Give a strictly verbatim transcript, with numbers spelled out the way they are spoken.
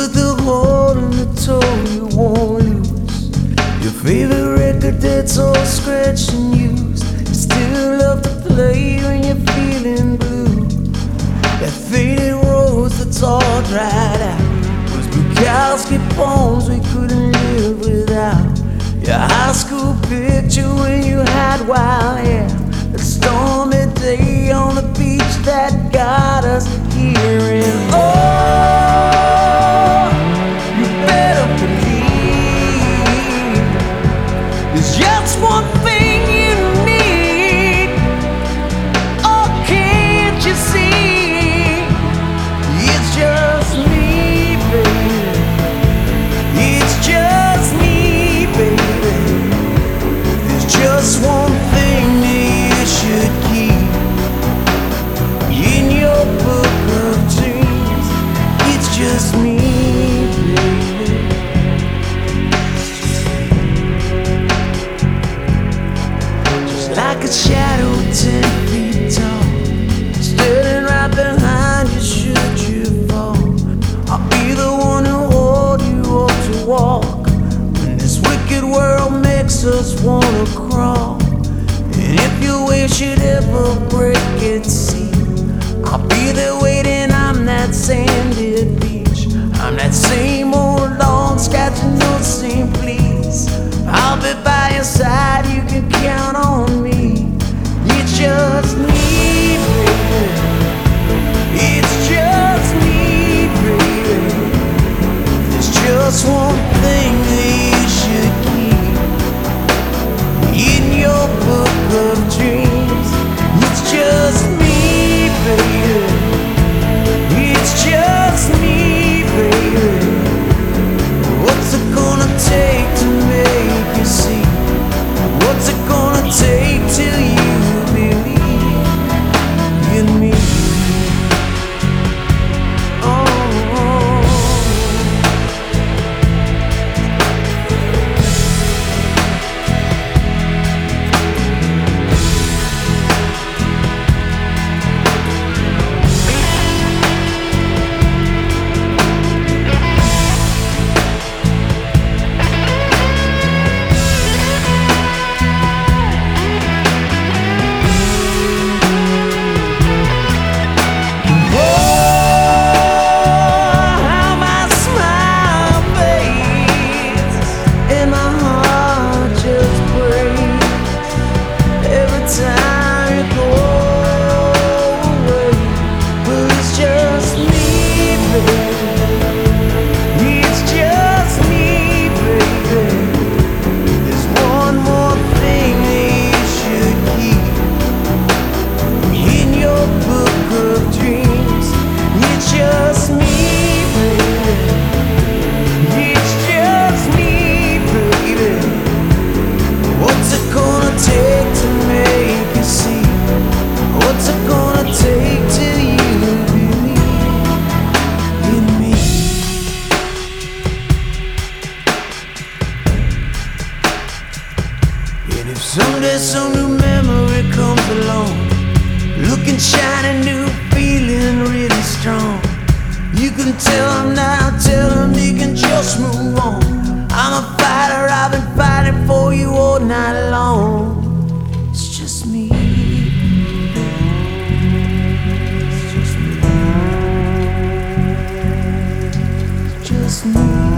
put the hole in the toe you won't lose. Your favorite record that's all scratched and used. You still love to play when you're feeling blue. That faded rose that's all dried out. Those Bukowski poems we couldn't live without. Your high school picture when you had wild hair. That stormy day on the beach that got us here. And oh, you better believe there's just one thing you need. Oh, can't you see? It's just me, baby. It's just me, baby. There's just one thing that you should keep in your book of dreams. It's just me, baby. Just like a shadow ten feet tall, standing right behind you should you fall. I'll be the one who hold you up to walk when this wicked world makes us wanna crawl. And if your wave should ever break at sea, I'll be there waiting. I'm that sanded beach. I'm that same old long scratching no seam, please. I'll be by your side, you can count on me. It's just me, baby. It's just me, baby. There's just one thing that you should keep in your book of dreams. It's just me, baby. It's just me, baby. What's it gonna take to make you see? What's it gonna take till you believe in me? Oh. And if someday some new memory comes along, looking shiny, new, feeling really strong, you can tell them now, tell them they can just move on. I'm a fighter, I've been fighting for you all night long. It's just me. It's just me. It's just me.